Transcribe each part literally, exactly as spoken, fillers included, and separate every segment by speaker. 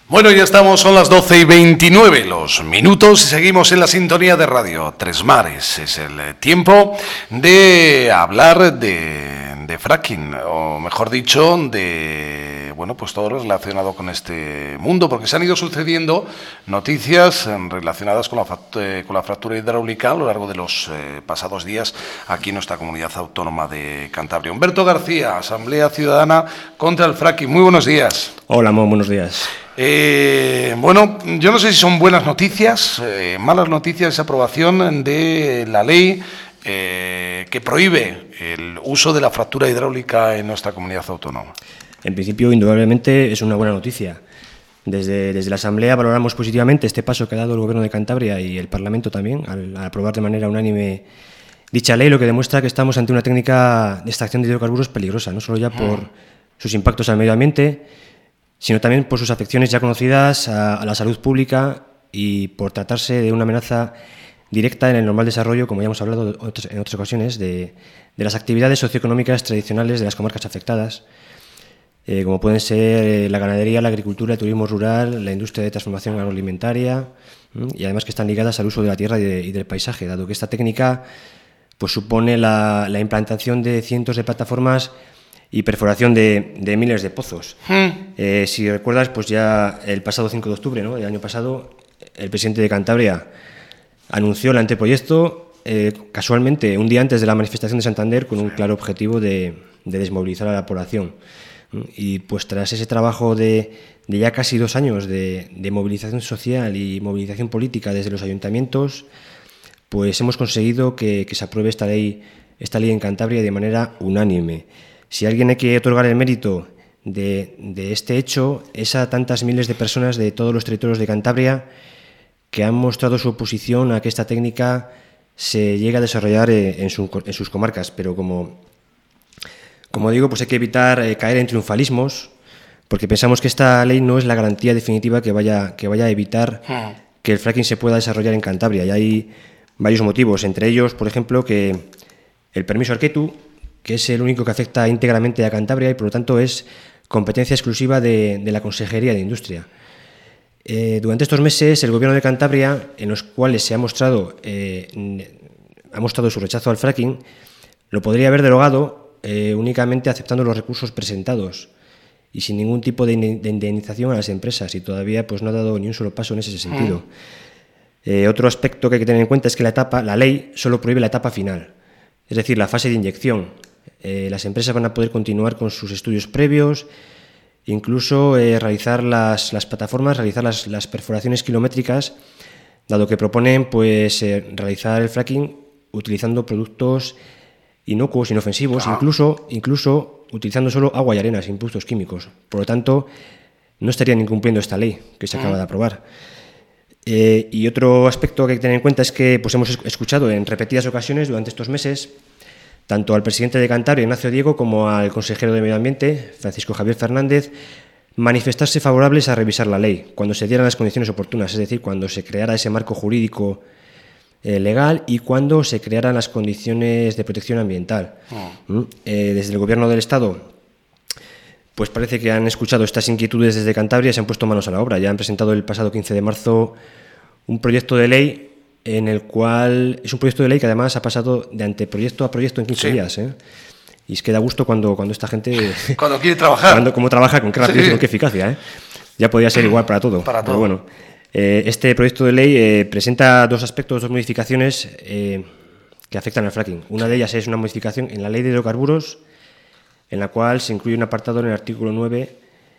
Speaker 1: Bueno, ya estamos, son las doce y veintinueve los minutos y seguimos en la sintonía de Radio Tres Mares. Es el tiempo de hablar de, de fracking, o mejor dicho, de bueno, pues todo lo relacionado con este mundo, porque se han ido sucediendo noticias relacionadas con la, con la fractura hidráulica a lo largo de los eh, pasados días aquí en nuestra comunidad autónoma de Cantabria. Humberto García, Asamblea Ciudadana contra el Fracking. Muy buenos días.
Speaker 2: Hola, Mo, buenos días.
Speaker 1: Eh, bueno, yo no sé si son buenas noticias, eh, malas noticias esa aprobación de la ley eh, que prohíbe el uso de la fractura hidráulica en nuestra comunidad autónoma.
Speaker 2: En principio, indudablemente, es una buena noticia. Desde, desde la Asamblea valoramos positivamente este paso que ha dado el Gobierno de Cantabria y el Parlamento también, al, al aprobar de manera unánime dicha ley, lo que demuestra que estamos ante una técnica de extracción de hidrocarburos peligrosa, no solo ya por mm. sus impactos al medio ambiente, sino también por sus afecciones ya conocidas a, a la salud pública y por tratarse de una amenaza directa en el normal desarrollo, como ya hemos hablado en otras ocasiones, de, de las actividades socioeconómicas tradicionales de las comarcas afectadas, eh, como pueden ser la ganadería, la agricultura, el turismo rural, la industria de transformación agroalimentaria, y además que están ligadas al uso de la tierra y, de, y del paisaje, dado que esta técnica pues, supone la, la implantación de cientos de plataformas y perforación de, de miles de pozos. Mm. Eh, si recuerdas, pues ya el pasado cinco de octubre, ¿no?, del año pasado, el presidente de Cantabria anunció el anteproyecto, eh, casualmente, un día antes de la manifestación de Santander, con un claro objetivo de, de desmovilizar a la población. Y pues tras ese trabajo de, de ya casi dos años de, de movilización social y movilización política desde los ayuntamientos, pues hemos conseguido que, que se apruebe esta ley, esta ley en Cantabria de manera unánime. Si a alguien hay que otorgar el mérito de, de este hecho, es a tantas miles de personas de todos los territorios de Cantabria que han mostrado su oposición a que esta técnica se llegue a desarrollar en, su, en sus comarcas. Pero como, como digo, pues hay que evitar eh, caer en triunfalismos, porque pensamos que esta ley no es la garantía definitiva que vaya, que vaya a evitar que el fracking se pueda desarrollar en Cantabria. Y hay varios motivos, entre ellos, por ejemplo, que el permiso Arquetu, que es el único que afecta íntegramente a Cantabria y por lo tanto es competencia exclusiva de, de la Consejería de Industria. Eh, durante estos meses el Gobierno de Cantabria, en los cuales se ha mostrado, eh, ha mostrado su rechazo al fracking, lo podría haber derogado eh, únicamente aceptando los recursos presentados y sin ningún tipo de indemnización a las empresas, y todavía pues, no ha dado ni un solo paso en ese sentido. Eh, otro aspecto que hay que tener en cuenta es que la, etapa, la ley solo prohíbe la etapa final, es decir, la fase de inyección. Eh, las empresas van a poder continuar con sus estudios previos, incluso eh, realizar las, las plataformas, realizar las, las perforaciones kilométricas, dado que proponen pues, eh, realizar el fracking utilizando productos inocuos, inofensivos, ah. incluso, incluso utilizando solo agua y arena, sin productos químicos. Por lo tanto, no estarían incumpliendo esta ley que se acaba de aprobar. Eh, y otro aspecto que hay que tener en cuenta es que pues, hemos escuchado en repetidas ocasiones durante estos meses tanto al presidente de Cantabria, Ignacio Diego, como al consejero de Medio Ambiente, Francisco Javier Fernández, manifestarse favorables a revisar la ley cuando se dieran las condiciones oportunas, es decir, cuando se creara ese marco jurídico eh, legal y cuando se crearan las condiciones de protección ambiental. Oh. Eh, desde el Gobierno del Estado, pues parece que han escuchado estas inquietudes desde Cantabria y se han puesto manos a la obra. Ya han presentado el pasado quince de marzo un proyecto de ley en el cual es un proyecto de ley que además ha pasado de anteproyecto a proyecto en quince sí. días. ¿eh? Y es que da gusto cuando, cuando esta gente...
Speaker 1: Cuando quiere trabajar.
Speaker 2: Cuando, cómo trabaja, con qué rapidez y con qué eficacia. ¿eh? Ya podría ser igual para todo.
Speaker 1: Para todo.
Speaker 2: Pero bueno, eh, este proyecto de ley eh, presenta dos aspectos, dos modificaciones eh, que afectan al fracking. Una de ellas es una modificación en la ley de hidrocarburos, en la cual se incluye un apartado en el artículo nueve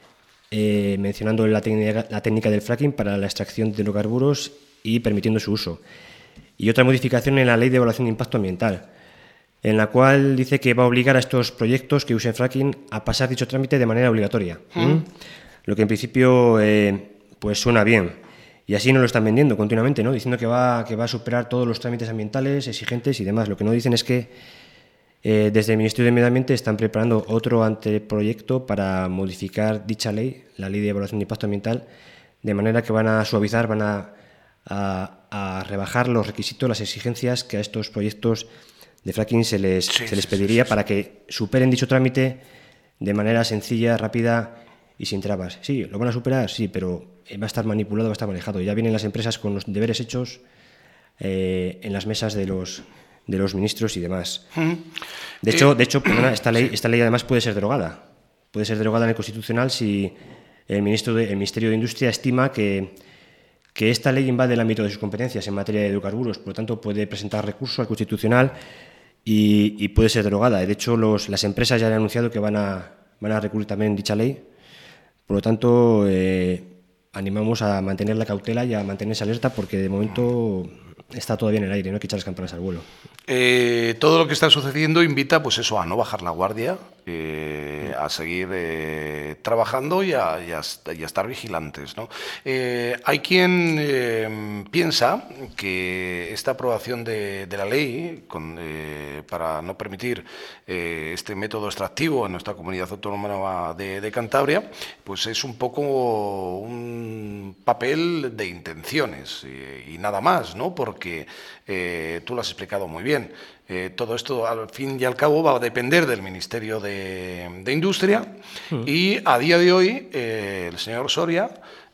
Speaker 2: eh, mencionando la técnica, la técnica del fracking para la extracción de hidrocarburos y permitiendo su uso. Y otra modificación en la Ley de Evaluación de Impacto Ambiental, en la cual dice que va a obligar a estos proyectos que usen fracking a pasar dicho trámite de manera obligatoria. ¿Mm? ¿Mm? Lo que en principio eh, pues suena bien. Y así nos lo están vendiendo continuamente, ¿no? Diciendo que va, que va a superar todos los trámites ambientales exigentes y demás. Lo que no dicen es que eh, desde el Ministerio de Medio Ambiente están preparando otro anteproyecto para modificar dicha ley, la Ley de Evaluación de Impacto Ambiental, de manera que van a suavizar, van a A, a rebajar los requisitos, las exigencias que a estos proyectos de fracking se les, sí, se les pediría sí, sí, sí. para que superen dicho trámite de manera sencilla, rápida y sin trabas. Sí, lo van a superar, sí, pero va a estar manipulado, va a estar manejado. Ya vienen las empresas con los deberes hechos eh, en las mesas de los, de los ministros y demás. De hecho, de hecho perdona, esta ley, esta ley además puede ser derogada. Puede ser derogada en el Constitucional si el, ministro de, el Ministerio de Industria estima que, que esta ley invade el ámbito de sus competencias en materia de hidrocarburos. Por lo tanto, puede presentar recurso al Constitucional y, y puede ser derogada. De hecho, los, las empresas ya han anunciado que van a, van a recurrir también dicha ley. Por lo tanto, eh, animamos a mantener la cautela y a mantenerse alerta porque de momento está todavía en el aire, no hay que echar las campanas al vuelo.
Speaker 1: Eh, todo lo que está sucediendo invita pues eso, a no bajar la guardia, eh, a seguir eh, trabajando y a, y, a, y a estar vigilantes, ¿no? Eh, hay quien eh, piensa que esta aprobación de, de la ley con, eh, para no permitir eh, este método extractivo en nuestra comunidad autónoma de, de Cantabria, pues es un poco un papel de intenciones y, y nada más, ¿no? Porque eh, tú lo has explicado muy bien. Eh, todo esto, al fin y al cabo, va a depender del Ministerio de, de Industria mm. y a día de hoy eh, el señor Soria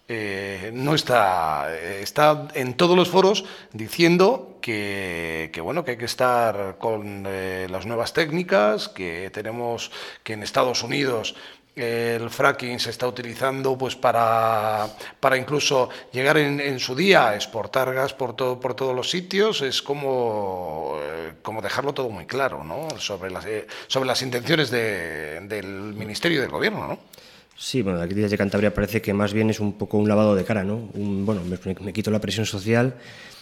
Speaker 1: eh, no está, está en todos los foros diciendo que, que, bueno, que hay que estar con eh, las nuevas técnicas, que tenemos que en Estados Unidos el fracking se está utilizando pues para, para incluso llegar en, en su día a exportar gas por, todo, por todos los sitios. Es como, eh, como dejarlo todo muy claro, ¿no? sobre, las, eh, sobre las intenciones de, del Ministerio y del Gobierno, ¿no?
Speaker 2: Sí, bueno, aquí desde Cantabria parece que más bien es un poco un lavado de cara, ¿no? Un, bueno, me, me quito la presión social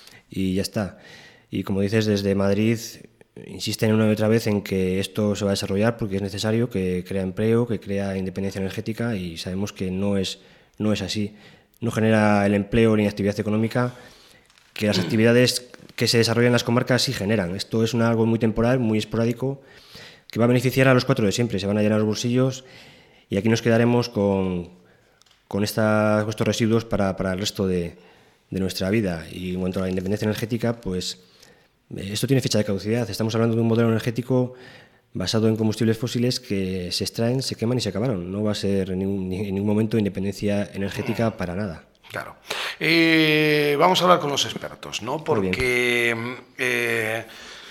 Speaker 2: y ya está. Y como dices, desde Madrid insisten una y otra vez en que esto se va a desarrollar porque es necesario, que crea empleo, que crea independencia energética y sabemos que no es, no es así. No genera el empleo ni actividad económica que las actividades que se desarrollan en las comarcas sí generan. Esto es una, algo muy temporal, muy esporádico, que va a beneficiar a los cuatro de siempre. Se van a llenar los bolsillos y aquí nos quedaremos con, con, esta, con estos residuos para, para el resto de, de nuestra vida. Y en cuanto a la independencia energética, pues esto tiene fecha de caducidad. Estamos hablando de un modelo energético basado en combustibles fósiles que se extraen, se queman y se acabaron. No va a ser en ningún, en ningún momento independencia energética para nada.
Speaker 1: Claro. Eh, vamos a hablar con los expertos, ¿no? Porque eh,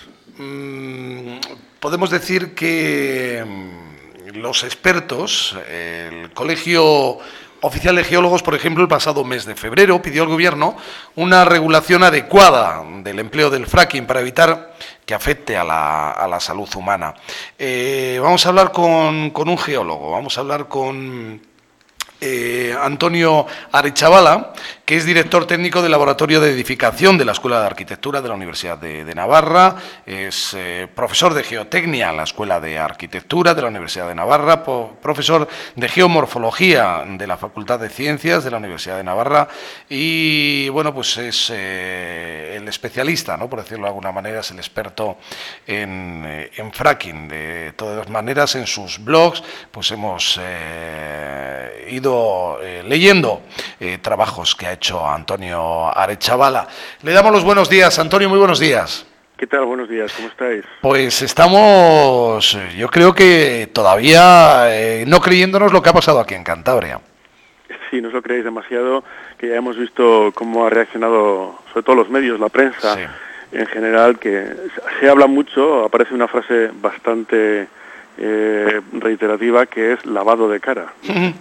Speaker 1: mmm, podemos decir que los expertos, el Colegio Oficial de Geólogos, por ejemplo, el pasado mes de febrero pidió al Gobierno una regulación adecuada del empleo del fracking para evitar que afecte a la, a la salud humana. Eh, vamos a hablar con, con un geólogo, vamos a hablar con eh, Antonio Arechavala, que es director técnico del Laboratorio de Edificación de la Escuela de Arquitectura de la Universidad de, de Navarra, es eh, profesor de Geotecnia en la Escuela de Arquitectura de la Universidad de Navarra, po, profesor de Geomorfología de la Facultad de Ciencias de la Universidad de Navarra y, bueno, pues es eh, el especialista, ¿no? Por decirlo de alguna manera, es el experto en, eh, en fracking. De todas maneras, en sus blogs, pues hemos eh, ido eh, leyendo eh, trabajos que ha hecho Antonio Arechavala. Le damos los buenos días, Antonio, muy buenos días.
Speaker 3: ¿Qué tal? Buenos días, ¿cómo estáis?
Speaker 1: Pues estamos, yo creo que todavía eh, no creyéndonos lo que ha pasado aquí en Cantabria.
Speaker 3: Sí, no os lo creéis demasiado, que ya hemos visto cómo ha reaccionado, sobre todo los medios, la prensa, sí, en general, que se habla mucho, aparece una frase bastante eh, reiterativa, que es lavado de cara.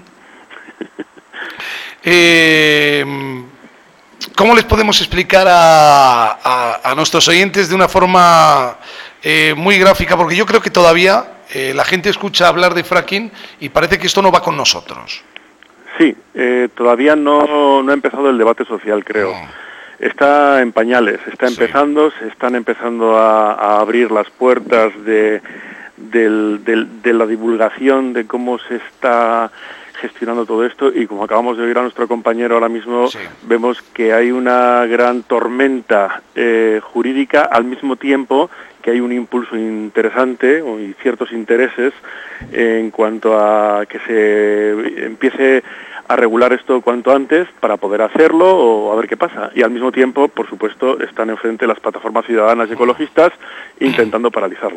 Speaker 1: eh... ¿Cómo les podemos explicar a, a, a nuestros oyentes de una forma eh, muy gráfica? Porque yo creo que todavía eh, la gente escucha hablar de fracking y parece que esto no va con nosotros.
Speaker 3: Sí, eh, todavía no, no ha empezado el debate social, creo. No. Está en pañales, está empezando, sí, se están empezando a, a abrir las puertas de, del, del, de la divulgación de cómo se está gestionando todo esto, y como acabamos de oír a nuestro compañero ahora mismo, sí, vemos que hay una gran tormenta eh, jurídica, al mismo tiempo que hay un impulso interesante y ciertos intereses en cuanto a que se empiece a regular esto cuanto antes para poder hacerlo o a ver qué pasa. Y al mismo tiempo, por supuesto, están enfrente las plataformas ciudadanas y ecologistas intentando paralizarlo.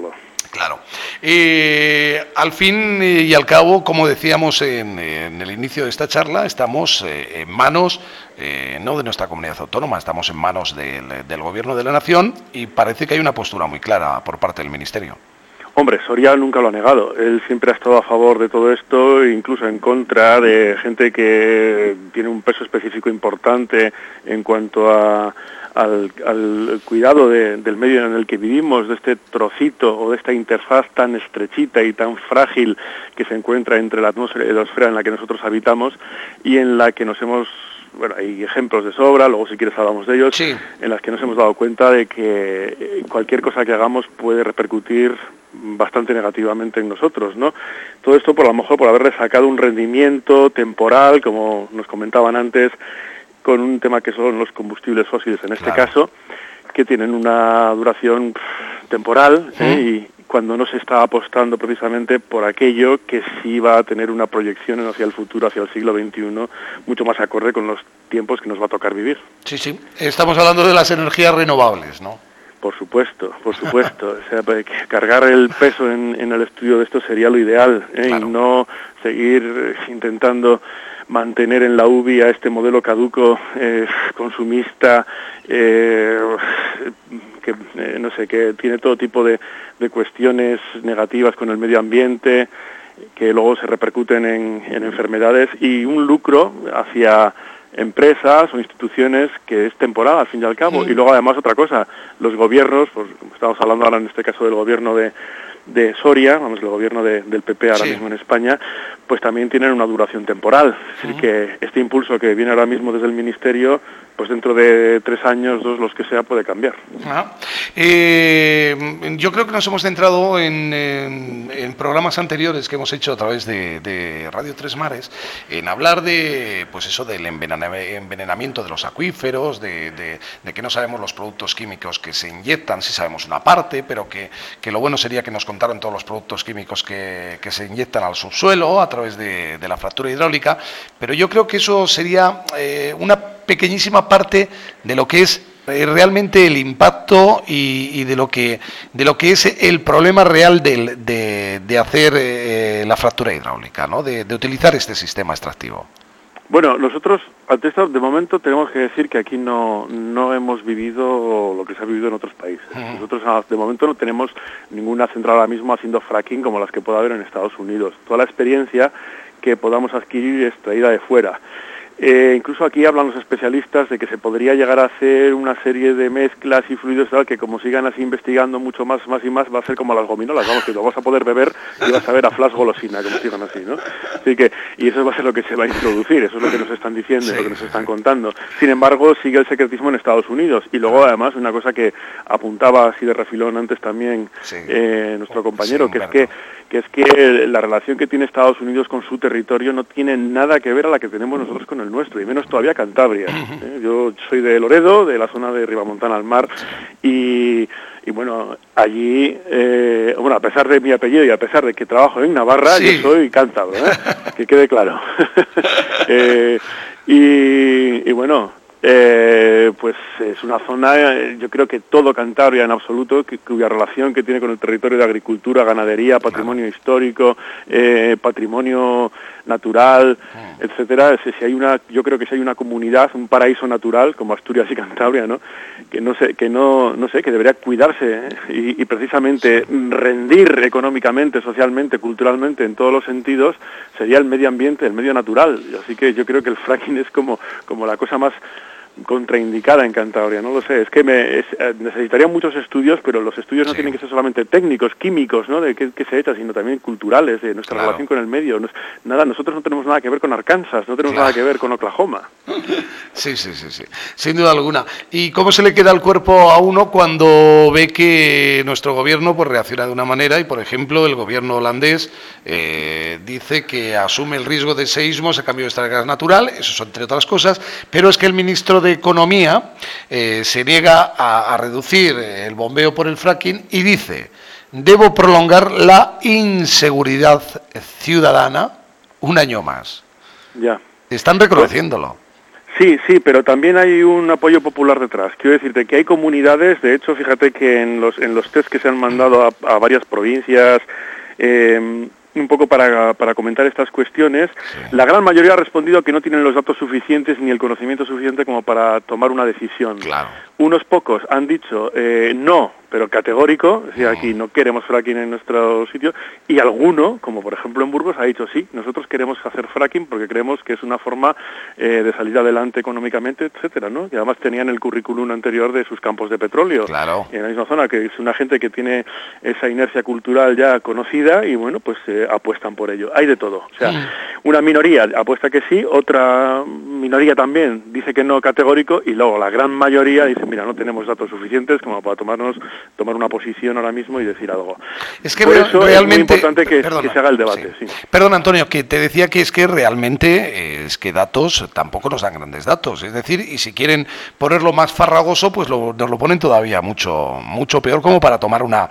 Speaker 1: Claro. Eh, al fin y al cabo, como decíamos en, en el inicio de esta charla, estamos eh, en manos, eh, no de nuestra comunidad autónoma, estamos en manos del, del Gobierno de la Nación y parece que hay una postura muy clara por parte del Ministerio.
Speaker 3: Hombre, Soria nunca lo ha negado. Él siempre ha estado a favor de todo esto, incluso en contra de gente que tiene un peso específico importante en cuanto a... Al, al cuidado de, del medio en el que vivimos, de este trocito o de esta interfaz tan estrechita y tan frágil que se encuentra entre la atmósfera y la esfera en la que nosotros habitamos y en la que nos hemos, bueno, hay ejemplos de sobra, luego si quieres hablamos de ellos,
Speaker 1: sí.
Speaker 3: En las que nos hemos dado cuenta de que cualquier cosa que hagamos puede repercutir bastante negativamente en nosotros, ¿no? Todo esto por a lo mejor por haberle sacado un rendimiento temporal, como nos comentaban antes, con un tema que son los combustibles fósiles en este
Speaker 1: claro.
Speaker 3: caso, que tienen una duración temporal, ¿eh? ¿Mm? Y cuando no se está apostando precisamente por aquello que sí va a tener una proyección hacia el futuro, hacia el siglo veintiuno, mucho más acorde con los tiempos que nos va a tocar vivir.
Speaker 1: Sí, sí. Estamos hablando de las energías renovables, ¿no?
Speaker 3: Por supuesto, por supuesto. O sea, cargar el peso en, en el estudio de esto sería lo ideal, ¿eh? Claro. Y no seguir intentando mantener en la U B I a este modelo caduco, eh, consumista, eh, que eh, no sé, que tiene todo tipo de, de cuestiones negativas con el medio ambiente, que luego se repercuten en, en enfermedades y un lucro hacia empresas o instituciones que es temporal al fin y al cabo. Sí. Y luego además otra cosa, los gobiernos, pues como estamos hablando ahora en este caso del gobierno de de Soria, vamos, el gobierno de, del P P ahora sí. mismo en España, pues también tienen una duración temporal. Es decir, uh-huh. que este impulso que viene ahora mismo desde el Ministerio, pues dentro de tres años, dos, los que sea, puede cambiar.
Speaker 1: Uh-huh. Eh, yo creo que nos hemos centrado en, en, en programas anteriores que hemos hecho a través de, de Radio Tres Mares, en hablar de, pues eso, del envenenamiento de los acuíferos, de, de, de que no sabemos los productos químicos que se inyectan, sí sabemos una parte, pero que, que lo bueno sería que nos contaron todos los productos químicos que, que se inyectan al subsuelo a través de, de la fractura hidráulica, pero yo creo que eso sería eh, una pequeñísima parte de lo que es eh, realmente el impacto y, y de lo que de lo que es el problema real de, de, de hacer eh, la fractura hidráulica, ¿no? de, de utilizar este sistema extractivo.
Speaker 3: Bueno, nosotros, ante esto, de momento tenemos que decir que aquí no, no hemos vivido lo que se ha vivido en otros países. Uh-huh. Nosotros, de momento, no tenemos ninguna central ahora mismo haciendo fracking como las que pueda haber en Estados Unidos. Toda la experiencia que podamos adquirir es traída de fuera. Eh, incluso aquí hablan los especialistas de que se podría llegar a hacer una serie de mezclas y fluidos tal, que como sigan así investigando mucho más, más y más, va a ser como las gominolas, vamos, que lo vas a poder beber y vas a ver a flash golosina, como sigan así, ¿no? Así que, y eso va a ser lo que se va a introducir, eso es lo que nos están diciendo, sí, lo que nos están contando. Sin embargo, sigue el secretismo en Estados Unidos, y luego además una cosa que apuntaba así de refilón antes también sí. eh, nuestro compañero, sí, que es que que es que la relación que tiene Estados Unidos con su territorio no tiene nada que ver a la que tenemos nosotros con el nuestro, y menos todavía Cantabria. ¿eh? Yo soy de Loredo, de la zona de Ribamontana al mar, y, y bueno, allí, eh, bueno, a pesar de mi apellido y a pesar de que trabajo en Navarra, sí. yo soy cántabro, ¿eh? que quede claro. eh, y, y bueno... Eh, pues es una zona, yo creo que todo Cantabria en absoluto, que, cuya relación que tiene con el territorio de agricultura, ganadería, patrimonio claro. histórico, eh, patrimonio natural, mm. etcétera. Si, si hay una, yo creo que si hay una comunidad, un paraíso natural como Asturias y Cantabria, ¿no? Que no sé, que no, no sé, que debería cuidarse ¿eh? y, y precisamente rendir económicamente, socialmente, culturalmente, en todos los sentidos, sería el medio ambiente, el medio natural. Así que yo creo que el fracking es como, como la cosa más contraindicada en Cantabria, no lo sé, es que me es, eh, necesitaría muchos estudios, pero los estudios no sí. tienen que ser solamente técnicos, químicos, ¿no? De qué, qué se echa, sino también culturales, de nuestra claro. relación con el medio. Nos, nada, nosotros no tenemos nada que ver con Arkansas, no tenemos claro. nada que ver con Oklahoma.
Speaker 1: Sí, sí, sí, sí, sin duda alguna. ¿Y cómo se le queda el cuerpo a uno cuando ve que nuestro gobierno pues reacciona de una manera y, por ejemplo, el gobierno holandés eh, dice que asume el riesgo de seísmos a cambio de esta gas natural, eso son entre otras cosas, pero es que el ministro de Economía eh, se niega a, a reducir el bombeo por el fracking y dice: debo prolongar la inseguridad ciudadana un año más.
Speaker 3: Ya.
Speaker 1: Están reconociéndolo.
Speaker 3: Sí, sí, pero también hay un apoyo popular detrás. Quiero decirte que hay comunidades, de hecho, fíjate que en los, en los test que se han mandado a, a varias provincias, eh, un poco para, para comentar estas cuestiones, sí. La gran mayoría ha respondido que no tienen los datos suficientes ni el conocimiento suficiente como para tomar una decisión.
Speaker 1: Claro.
Speaker 3: Unos pocos han dicho eh, no, pero categórico, es decir, aquí no queremos fracking en nuestro sitio, y alguno, como por ejemplo en Burgos, ha dicho sí, nosotros queremos hacer fracking porque creemos que es una forma eh, de salir adelante económicamente, etcétera, ¿no? Y además tenían el currículum anterior de sus campos de petróleo,
Speaker 1: claro.
Speaker 3: En la misma zona, que es una gente que tiene esa inercia cultural ya conocida y bueno, pues eh, apuestan por ello. Hay de todo, o sea, sí. Una minoría apuesta que sí, otra minoría también dice que no categórico y luego la gran mayoría dice, mira, no tenemos datos suficientes como para tomarnos tomar una posición ahora mismo y decir algo.
Speaker 1: Es que
Speaker 3: por eso
Speaker 1: realmente,
Speaker 3: es muy importante que,
Speaker 1: perdona,
Speaker 3: que se haga el debate.
Speaker 1: Sí.
Speaker 3: Sí.
Speaker 1: Perdón, Antonio, que te decía que es que realmente es que datos tampoco nos dan grandes datos. Es decir, y si quieren ponerlo más farragoso, pues lo, nos lo ponen todavía mucho mucho peor como para tomar una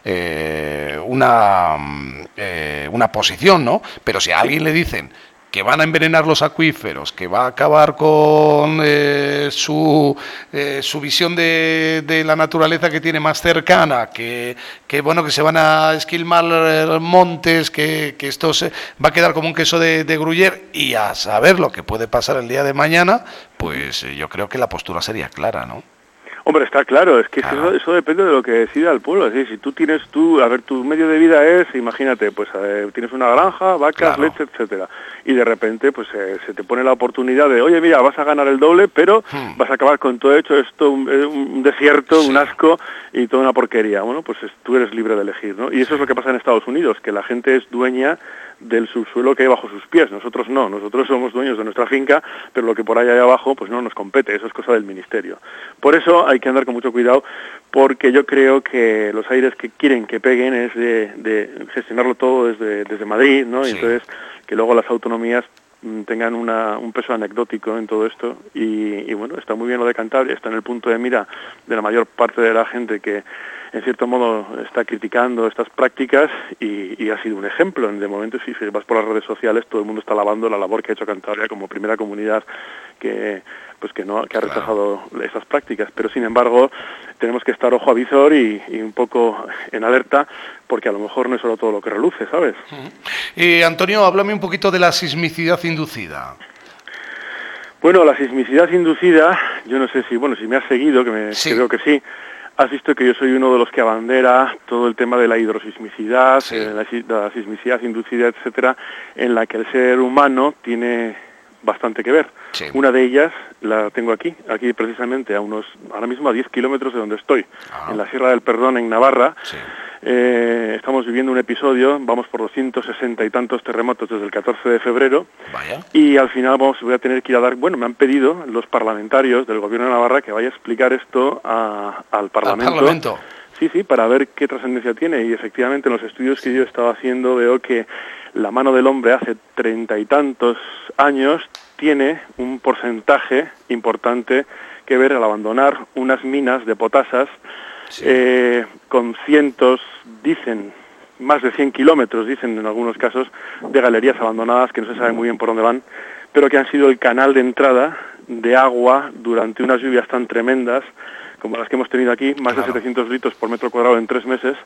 Speaker 1: eh, una eh, una posición, ¿no? Pero si a alguien le dicen que van a envenenar los acuíferos, que va a acabar con eh, su, eh, su visión de, de la naturaleza que tiene más cercana, que, que bueno que se van a esquilmar montes, que, que esto se, va a quedar como un queso de, de Gruyère, y a saber lo que puede pasar el día de mañana, pues eh, yo creo que la postura sería clara, ¿no?
Speaker 3: Hombre, está claro, es que claro. Eso, eso depende de lo que decida el pueblo. Es decir, si tú tienes tú, a ver, tu medio de vida es, imagínate, pues eh, tienes una granja, vacas, claro. leche, etcétera, y de repente, pues eh, se te pone la oportunidad de, oye, mira, vas a ganar el doble, pero hmm. vas a acabar con todo hecho esto, un, un desierto, sí. un asco y toda una porquería. Bueno, pues es, tú eres libre de elegir, ¿no? Y eso sí. es lo que pasa en Estados Unidos, que la gente es dueña del subsuelo que hay bajo sus pies. Nosotros no, nosotros somos dueños de nuestra finca, pero lo que por ahí hay abajo pues no nos compete, eso es cosa del ministerio. Por eso hay que andar con mucho cuidado, porque yo creo que los aires que quieren que peguen es de, de gestionarlo todo desde, desde Madrid, ¿no? Sí. Y entonces que luego las autonomías tengan una, un peso anecdótico en todo esto y, y bueno, está muy bien lo de Cantabria, está en el punto de mira de la mayor parte de la gente que en cierto modo está criticando estas prácticas y, y ha sido un ejemplo. De momento, si vas por las redes sociales, todo el mundo está alabando la labor que ha hecho Cantabria como primera comunidad que pues que no que ha rechazado claro. esas prácticas. Pero sin embargo, tenemos que estar ojo a visor y, y un poco en alerta, porque a lo mejor no es solo todo lo que reluce, ¿sabes?
Speaker 1: Uh-huh. Eh, Antonio, háblame un poquito de la sismicidad inducida.
Speaker 3: Bueno, la sismicidad inducida, yo no sé si, bueno, si me has seguido, que, me, sí. que creo que sí. Has visto que yo soy uno de los que abandera todo el tema de la hidrosismicidad, sí. eh, la, la sismicidad inducida, etcétera, en la que el ser humano tiene bastante que ver. Sí. Una de ellas la tengo aquí, aquí precisamente a unos, ahora mismo a diez kilómetros de donde estoy, ah. en la Sierra del Perdón, en Navarra. Sí. Eh, estamos viviendo un episodio, vamos por doscientos sesenta y tantos terremotos desde el catorce de febrero. Vaya. Y al final vamos, voy a tener que ir a dar, bueno, me han pedido los parlamentarios del gobierno de Navarra que vaya a explicar esto a, al Parlamento.
Speaker 1: ¿Al Parlamento?
Speaker 3: Sí, sí, para ver qué trascendencia tiene. Y efectivamente en los estudios que yo estaba haciendo veo que la mano del hombre hace treinta y tantos años tiene un porcentaje importante que ver al abandonar unas minas de potasas. Sí. Eh, con cientos, dicen, más de cien kilómetros, dicen en algunos casos, de galerías abandonadas que no se sabe muy bien por dónde van, pero que han sido el canal de entrada de agua durante unas lluvias tan tremendas como las que hemos tenido aquí, más claro. de setecientos litros por metro cuadrado en tres meses,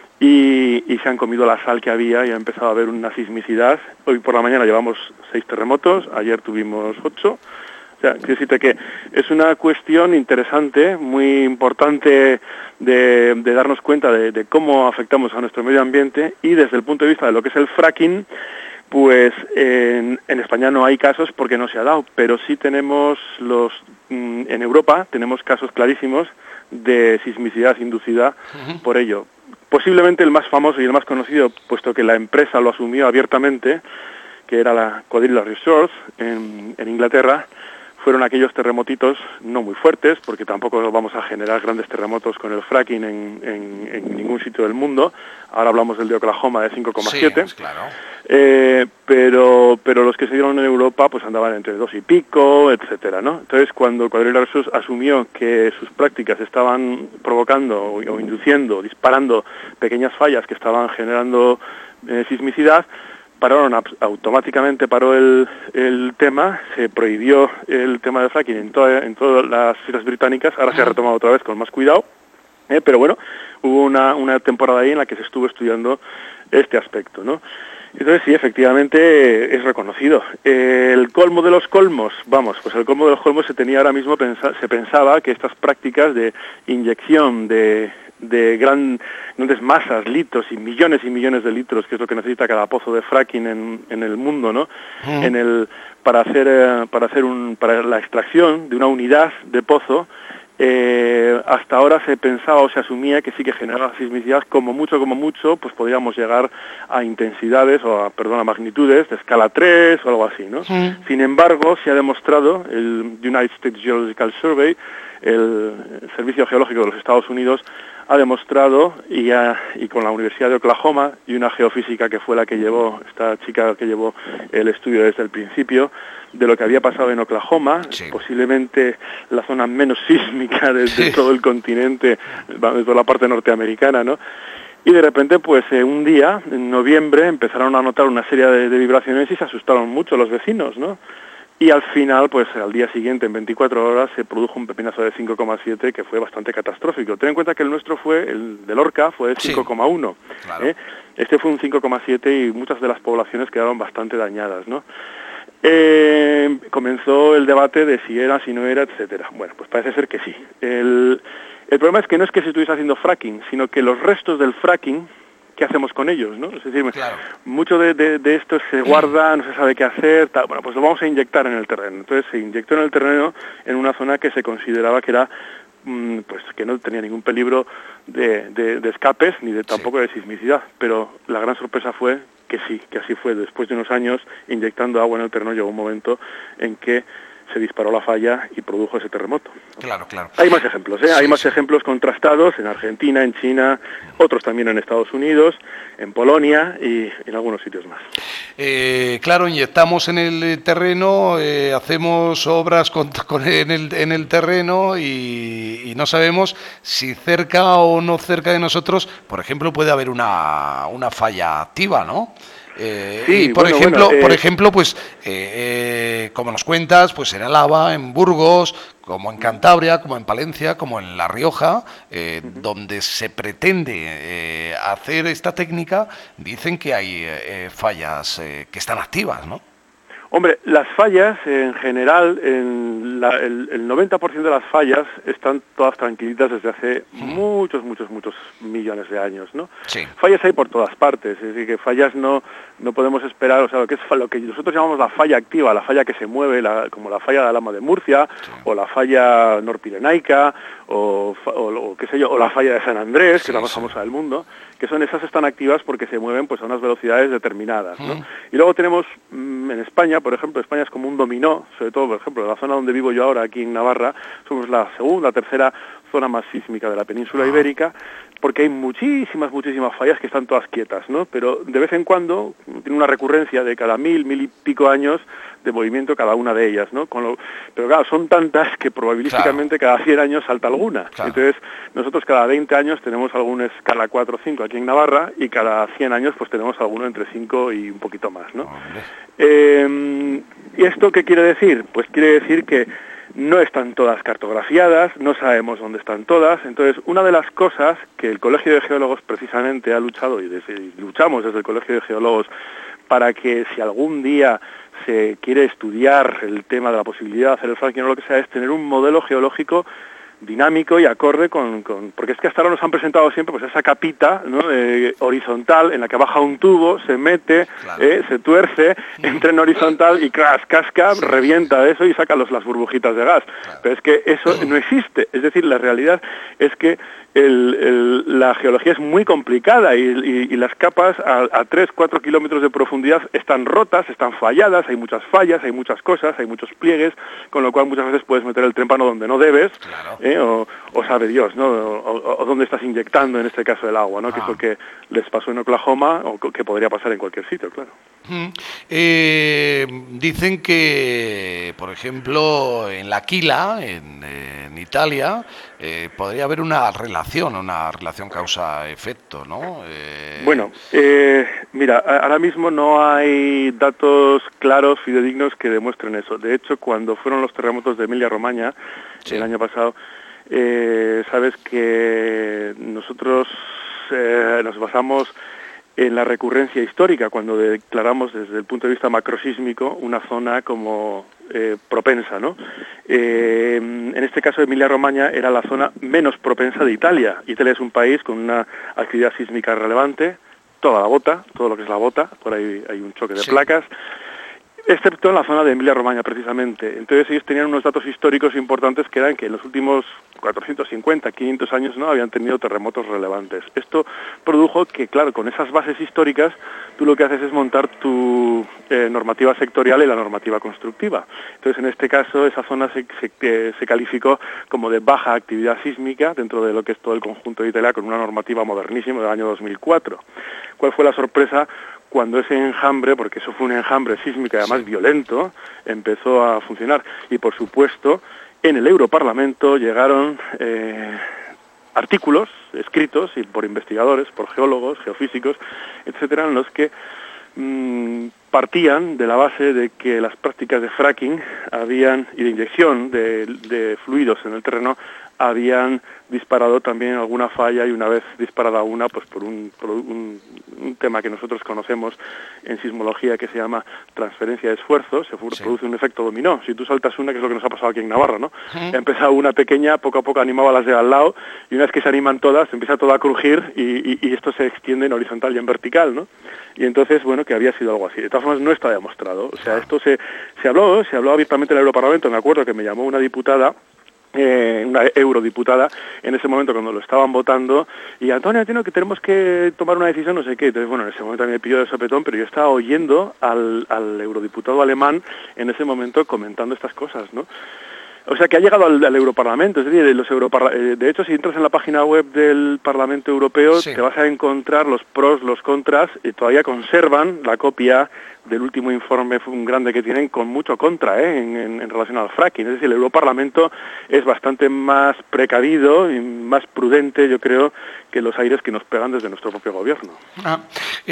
Speaker 3: y, y se han comido la sal que había y ha empezado a haber una sismicidad. Hoy por la mañana llevamos seis terremotos, ayer tuvimos ocho. O sea, quiero decirte que es una cuestión interesante, muy importante de, de darnos cuenta de, de cómo afectamos a nuestro medio ambiente, y desde el punto de vista de lo que es el fracking, pues en, en España no hay casos porque no se ha dado, pero sí tenemos los en Europa tenemos casos clarísimos de sismicidad inducida uh-huh. por ello. Posiblemente el más famoso y el más conocido, puesto que la empresa lo asumió abiertamente, que era la Codilla Resource en, en Inglaterra, fueron aquellos terremotitos no muy fuertes, porque tampoco vamos a generar grandes terremotos con el fracking en, en, en ningún sitio del mundo. Ahora hablamos del de Oklahoma de cinco coma siete. Sí, claro. eh, pero pero los que se dieron en Europa pues andaban entre dos y pico, etcétera, ¿no? Entonces, cuando Codilla Resource asumió que sus prácticas estaban provocando o, o induciendo, disparando pequeñas fallas que estaban generando eh, sismicidad, pararon automáticamente, paró el, el tema, se prohibió el tema del fracking en, toda, en todas las islas británicas, ahora se ha retomado otra vez con más cuidado, eh, pero bueno, hubo una, una temporada ahí en la que se estuvo estudiando este aspecto, ¿no? Entonces sí, efectivamente es reconocido. Eh, el colmo de los colmos, vamos, pues el colmo de los colmos se tenía ahora mismo, pensa, se pensaba que estas prácticas de inyección de, de gran, grandes masas, litros y millones y millones de litros, que es lo que necesita cada pozo de fracking en, en el mundo, ¿no? Mm. En el, para hacer, eh, para hacer un, para la extracción de una unidad de pozo. Eh, hasta ahora se pensaba o se asumía que sí que generaba sismicidad, como mucho, como mucho, pues podríamos llegar a intensidades o a, perdón, a magnitudes de escala tres o algo así, ¿no? Sí. Sin embargo, se ha demostrado, el United States Geological Survey, el, el Servicio Geológico de los Estados Unidos, ha demostrado, y, a, y con la Universidad de Oklahoma y una geofísica que fue la que llevó, esta chica que llevó el estudio desde el principio, de lo que había pasado en Oklahoma, sí. posiblemente la zona menos sísmica de, de sí. todo el continente, de toda la parte norteamericana, ¿no? Y de repente, pues eh, un día, en noviembre, empezaron a notar una serie de, de vibraciones y se asustaron mucho los vecinos, ¿no? Y al final, pues al día siguiente, en veinticuatro horas, se produjo un pepinazo de cinco coma siete que fue bastante catastrófico. Ten en cuenta que el nuestro fue, el de Lorca, fue de cinco coma uno. Sí, claro. ¿eh? Este fue un cinco coma siete y muchas de las poblaciones quedaron bastante dañadas, ¿no? Eh, comenzó el debate de si era, si no era, etcétera. Bueno, pues parece ser que sí. El, el problema es que no es que se estuviese haciendo fracking, sino que los restos del fracking, ¿qué hacemos con ellos, no? Es decir, claro. mucho de, de, de esto se guarda, no se sabe qué hacer, tal. Bueno, pues lo vamos a inyectar en el terreno. Entonces se inyectó en el terreno en una zona que se consideraba que era, mmm, pues que no tenía ningún peligro de, de, de escapes ni de tampoco sí. de sismicidad. Pero la gran sorpresa fue que sí, que así fue. Después de unos años inyectando agua en el terreno llegó un momento en que se disparó la falla y produjo ese terremoto.
Speaker 1: Claro, claro.
Speaker 3: Hay más ejemplos, ¿eh? Sí, Hay más sí. ejemplos contrastados en Argentina, en China, otros también en Estados Unidos, en Polonia y en algunos sitios más.
Speaker 1: Eh, claro, inyectamos en el terreno, eh, hacemos obras con, con, en, el, en el terreno y, y no sabemos si cerca o no cerca de nosotros, por ejemplo, puede haber una, una falla activa, ¿no? Eh, sí, y por bueno, ejemplo, bueno, eh... por ejemplo, pues eh, eh, como nos cuentas, pues en Álava, en Burgos, como en Cantabria, como en Palencia, como en La Rioja, eh, uh-huh. donde se pretende eh, hacer esta técnica, dicen que hay eh, fallas eh, que están activas, ¿no?
Speaker 3: Hombre, las fallas en general, en la, el, el noventa por ciento de las fallas están todas tranquilitas desde hace hmm. muchos, muchos, muchos millones de años, ¿no? Sí. Fallas hay por todas partes, es decir, que fallas no no podemos esperar, o sea, lo que es lo que nosotros llamamos la falla activa, la falla que se mueve, la, como la falla de Alhama de Murcia, sí. o la falla norpirenaica, o, o, o qué sé yo, o la falla de San Andrés, sí, que es la más sí. famosa del mundo, que son esas están activas porque se mueven pues a unas velocidades determinadas, ¿no? Mm. Y luego tenemos mmm, en España, por ejemplo, España es como un dominó, sobre todo, por ejemplo, en la zona donde vivo yo ahora, aquí en Navarra, somos la segunda, tercera zona más sísmica de la península ah. ibérica, porque hay muchísimas, muchísimas fallas que están todas quietas, ¿no? Pero de vez en cuando tiene una recurrencia de cada mil, mil y pico años de movimiento cada una de ellas, ¿no? Con lo, pero claro, son tantas que probabilísticamente claro. cada cien años salta alguna. Claro. Entonces, nosotros cada veinte años tenemos alguna escala cuatro o cinco aquí en Navarra y cada cien años pues tenemos alguno entre cinco y un poquito más, ¿no? Eh, ¿Y esto qué quiere decir? Pues quiere decir que no están todas cartografiadas, no sabemos dónde están todas. Entonces, una de las cosas que el Colegio de Geólogos precisamente ha luchado, y, desde, y luchamos desde el Colegio de Geólogos, para que si algún día se quiere estudiar el tema de la posibilidad de hacer el fracking o lo que sea, es tener un modelo geológico dinámico y acorde con, con... Porque es que hasta ahora nos han presentado siempre pues esa capita, ¿no? eh, horizontal en la que baja un tubo, se mete, claro. eh, se tuerce, entra en horizontal y crash, casca, sí. revienta eso y saca los, las burbujitas de gas. Claro. Pero es que eso no existe. Es decir, la realidad es que el, el, la geología es muy complicada y, y, y las capas a tres, cuatro kilómetros de profundidad están rotas, están falladas, hay muchas fallas, hay muchas cosas, hay muchos pliegues, con lo cual muchas veces puedes meter el témpano donde no debes, claro. ¿eh? o, o sabe Dios, ¿no? O, o, o dónde estás inyectando en este caso el agua, ¿no? Ah. Que es lo que les pasó en Oklahoma o que podría pasar en cualquier sitio, claro.
Speaker 1: Mm. Eh, dicen que, por ejemplo, en La Aquila, en, en Italia, eh, podría haber una relación, una relación causa-efecto, ¿no? Eh...
Speaker 3: Bueno, eh, mira, ahora mismo no hay datos claros, fidedignos que demuestren eso. De hecho, cuando fueron los terremotos de Emilia-Romagna, sí, el año pasado, eh, sabes que nosotros eh, nos basamos en la recurrencia histórica, cuando declaramos desde el punto de vista macrosísmico una zona como eh, propensa, ¿no? Eh, en este caso, Emilia-Romagna era la zona menos propensa de Italia. Italia es un país con una actividad sísmica relevante, toda la bota, todo lo que es la bota, por ahí hay un choque de sí. placas, excepto en la zona de Emilia-Romagna precisamente. Entonces ellos tenían unos datos históricos importantes que eran que en los últimos cuatrocientos cincuenta, quinientos años no habían tenido terremotos relevantes. Esto produjo que, claro, con esas bases históricas, tú lo que haces es montar tu eh, normativa sectorial y la normativa constructiva. Entonces, en este caso, esa zona se, se, eh, se calificó como de baja actividad sísmica dentro de lo que es todo el conjunto de Italia, con una normativa modernísima del año dos mil cuatro. ¿Cuál fue la sorpresa? Cuando ese enjambre, porque eso fue un enjambre sísmico y además sí. violento, empezó a funcionar. Y por supuesto, en el Europarlamento llegaron eh, artículos escritos y por investigadores, por geólogos, geofísicos, etcétera, en los que mmm, partían de la base de que las prácticas de fracking habían y de inyección de, de fluidos en el terreno habían disparado también alguna falla, y una vez disparada una, pues por un, por un, un tema que nosotros conocemos en sismología que se llama transferencia de esfuerzo, se sí. produce un efecto dominó. Si tú saltas una, que es lo que nos ha pasado aquí en Navarra, ¿no? ¿Eh? Ha empezado una pequeña, poco a poco animaba a las de al lado, y una vez que se animan todas, empieza todo a crujir y, y, y esto se extiende en horizontal y en vertical, ¿no? Y entonces, bueno, que había sido algo así. De todas formas, no está demostrado. O sea, esto se, se habló, se habló abiertamente en el Europarlamento. Me acuerdo que me llamó una diputada, Eh, una eurodiputada, en ese momento cuando lo estaban votando, y Antonio, Antonio, que tenemos que tomar una decisión, no sé qué. Entonces, bueno, en ese momento me pilló de sopetón, pero yo estaba oyendo al, al eurodiputado alemán en ese momento comentando estas cosas, ¿no? O sea, que ha llegado al, al Europarlamento, es decir, los Europarla de hecho, si entras en la página web del Parlamento Europeo, sí. te vas a encontrar los pros, los contras, y todavía conservan la copia del último informe grande que tienen, con mucho contra ¿eh? en, en, en relación al fracking. Es decir, el Europarlamento es bastante más precavido y más prudente, yo creo, que los aires que nos pegan desde nuestro propio gobierno.
Speaker 1: Ah,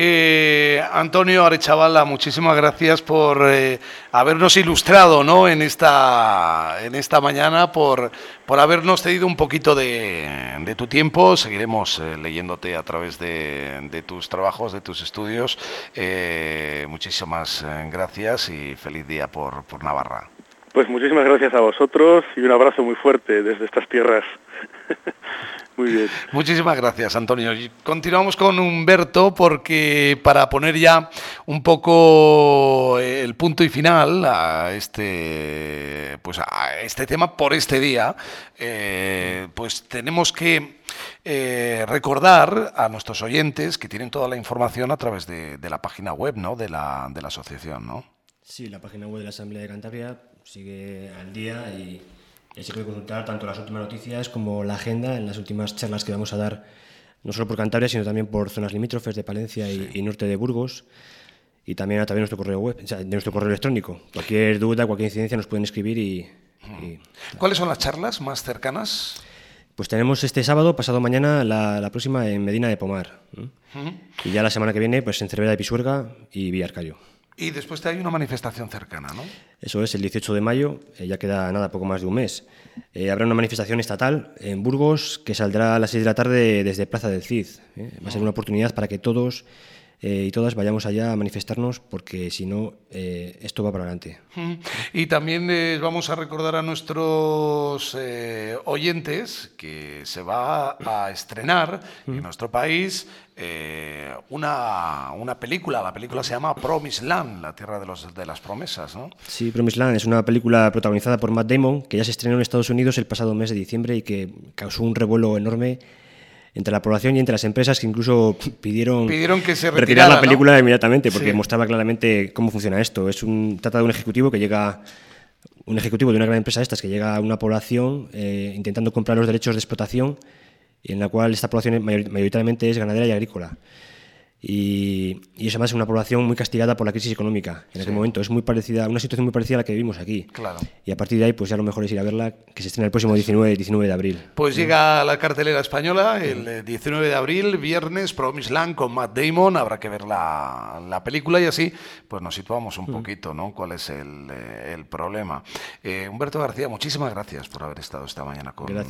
Speaker 1: eh, Antonio Arechavala, muchísimas gracias por eh, habernos ilustrado, ¿no? en esta en esta mañana, por, por habernos cedido un poquito de, de tu tiempo. Seguiremos eh, leyéndote a través de, de tus trabajos, de tus estudios. Eh, muchísimas gracias y feliz día por, por Navarra.
Speaker 3: Pues muchísimas gracias a vosotros y un abrazo muy fuerte desde estas tierras. Muy bien.
Speaker 1: Muchísimas gracias, Antonio. Y continuamos con Humberto, porque para poner ya un poco el punto y final a este, pues a este tema por este día, eh, pues tenemos que eh, recordar a nuestros oyentes que tienen toda la información a través de, de la página web, ¿no? de la, de la asociación, ¿no?
Speaker 2: Sí, la página web de la Asamblea de Cantabria sigue al día y Y se puede consultar tanto las últimas noticias como la agenda en las últimas charlas que vamos a dar, no solo por Cantabria, sino también por zonas limítrofes de Palencia y, y norte de Burgos, y también a través de nuestro correo web, o sea, de nuestro correo electrónico. Cualquier duda, cualquier incidencia nos pueden escribir y... y
Speaker 1: ¿Cuáles son las charlas más cercanas?
Speaker 2: Pues tenemos este sábado, pasado mañana, la, la próxima en Medina de Pomar. ¿eh? Uh-huh. Y ya la semana que viene, pues en Cervera de Pisuerga y Villarcayo.
Speaker 1: Y después hay una manifestación cercana, ¿no?
Speaker 2: Eso es, el dieciocho de mayo, eh, ya queda nada, poco más de un mes. Eh, habrá una manifestación estatal en Burgos que saldrá a las seis de la tarde desde Plaza del Cid. ¿eh? Va a ser una oportunidad para que todos eh, y todas vayamos allá a manifestarnos, porque si no, eh, esto va para adelante.
Speaker 1: Y también les vamos a recordar a nuestros eh, oyentes que se va a estrenar en nuestro país eh, una, una película. La película se llama Promised Land, la tierra de, los, de las promesas, ¿no?
Speaker 2: Sí, Promised Land es una película protagonizada por Matt Damon, que ya se estrenó en Estados Unidos el pasado mes de diciembre y que causó un revuelo enorme entre la población y entre las empresas, que incluso pidieron,
Speaker 1: pidieron que se retirara,
Speaker 2: retirar la película, ¿no? Inmediatamente, porque
Speaker 1: sí.
Speaker 2: mostraba claramente cómo funciona esto. Es un, trata de un ejecutivo que llega, un ejecutivo de una gran empresa de estas que llega a una población eh, intentando comprar los derechos de explotación, y en la cual esta población mayoritariamente es ganadera y agrícola. Y, y es además una población muy castigada por la crisis económica en aquel sí. momento. Es muy parecida, una situación muy parecida a la que vivimos aquí.
Speaker 1: Claro.
Speaker 2: Y a partir de ahí, pues ya lo mejor es ir a verla, que se estrena el próximo diecinueve de abril.
Speaker 1: Pues ¿sí? Llega a la cartelera española el diecinueve de abril, viernes, Promised Land con Matt Damon. Habrá que ver la, la película y así pues nos situamos un mm. poquito, ¿no? ¿Cuál es el, el problema? Eh, Humberto García, muchísimas gracias por haber estado esta mañana con,